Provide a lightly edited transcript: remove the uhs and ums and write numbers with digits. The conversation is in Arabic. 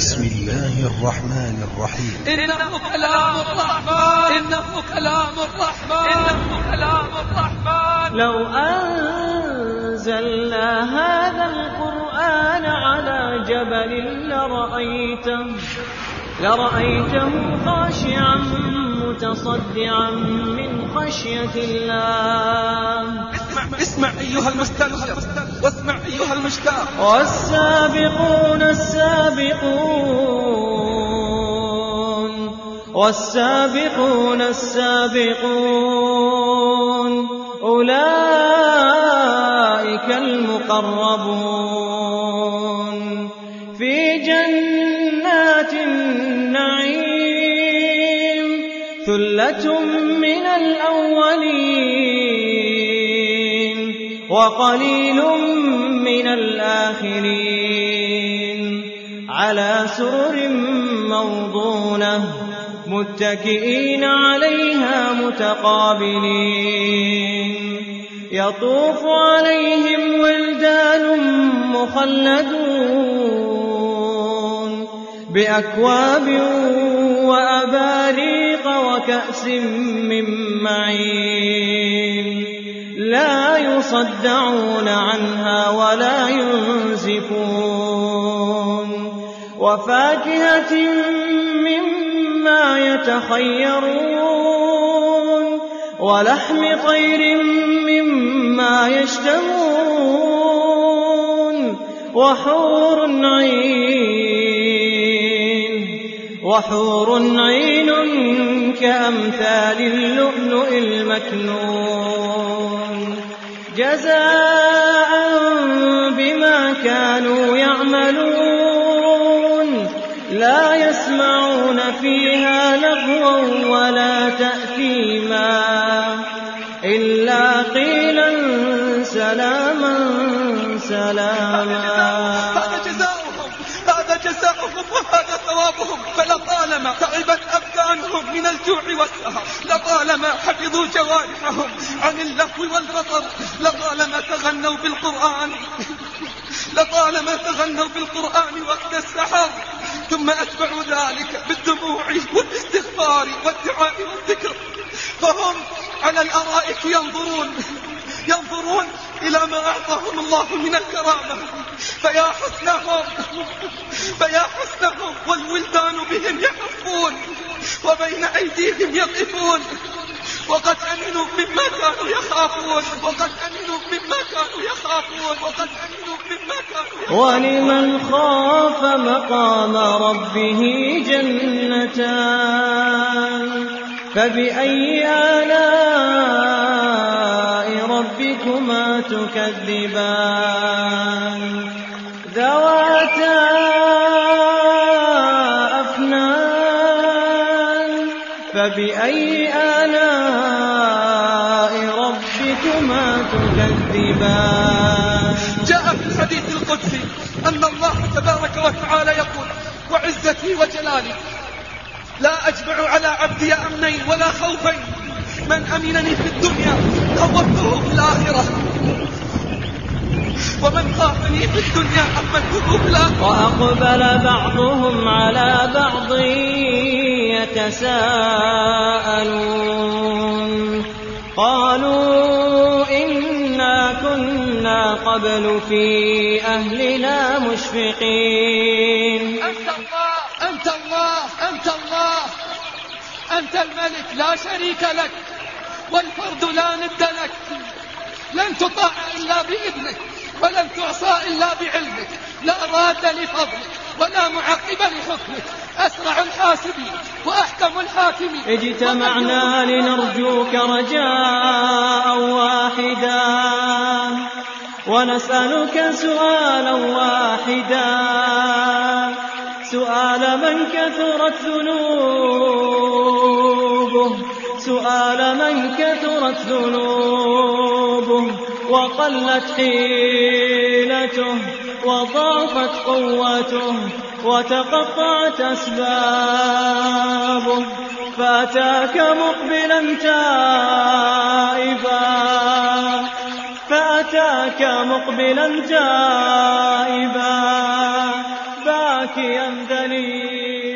بسم الله الرحمن الرحيم. إنه كلام الرحمن، إنه كلام الرحمن، إنه كلام الرحمن. لو أنزلنا هذا القرآن على جبل لرأيته خاشعا متصدعا من خشية الله. اسمع أيها المستمع، واسمع أيها المشتاق. والسابقون السابقون أولئك المقربون في جنات النعيم ثلة من الأولين وقليل من الآخرين على سرر موضونة متكئين عليها متقابلين يطوف عليهم ولدان مخلدون بأكواب وأباريق وكأس من معين لا يصدعون عنها ولا ينزفون وفاكهة مما يتخيرون ولحم طير مما يشتهون وحور عين كأمثال اللؤلؤ المكنون جزاء بما كانوا يعملون لا يسمعون فيها لغوا ولا تأثيما إلا قيلا سلاما سلاما. هذا جزاؤهم وهذا ثوابهم. فلطالما تعبت أبدانهم من الجوع والسهر، لطالما حفظوا جوارحهم عن اللهو والبطر، لطالما تغنوا بالقرآن وقت السحر، ثم أتبعوا ذلك بالدموع والاستغفار والدعاء والذكر، فهم على الأرائك ينظرون إلى ما أعطاهم الله من الكرامة. فيا حسنهم والولدان بهم يحفون وبين أيديهم يقفون وقد أمنوا مما كانوا يخافون. ولمن خاف مقام ربه جنتان فبأي آلاء ربكما تكذبان ذواتا أفنان فبأي آلاء ربكما تكذبان. جاء في الحديث القدسي أن الله تبارك وتعالى يقول: وعزتي وجلالي لا أجمع على عبدي أمنين ولا خوفين، من أمنني في الدنيا خوفته في الآخرة، ومن خافني في الدنيا أمنته في الآخرة. وأقبل بعضهم على بعض يتساءلون قالوا إنا كنا قبل في أهلنا مشفقين. أنت الملك لا شريك لك والفرد لا ند لك، لن تطاع إلا بإذنك ولن تعصى إلا بعلمك، لا راد لفضلك ولا معقب لحكمك، أسرع الحاسبين وأحكم الحاكمين. اجتمعنا لنرجوك رجاء واحدا ونسألك سؤالا واحدا، سؤال من كثرت ذنوبه وقلت حيلته وضعفت قوته وتقطعت أسبابه، فأتاك مقبلا تائبا باكيا باكيا ذليلا.